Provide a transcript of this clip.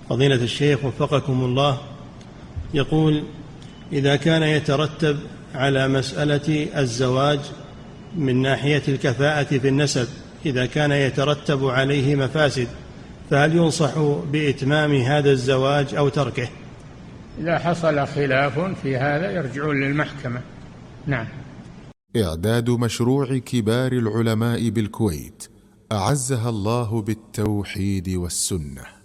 فضيلة الشيخ وفقكم الله، يقول: إذا كان يترتب على مسألة الزواج من ناحية الكفاءة في النسب، إذا كان يترتب عليه مفاسد، فهل ينصح بإتمام هذا الزواج أو تركه؟ إذا حصل خلاف في هذا يرجعون للمحكمة. نعم. إعداد مشروع كبار العلماء بالكويت أعزها الله بالتوحيد والسنة.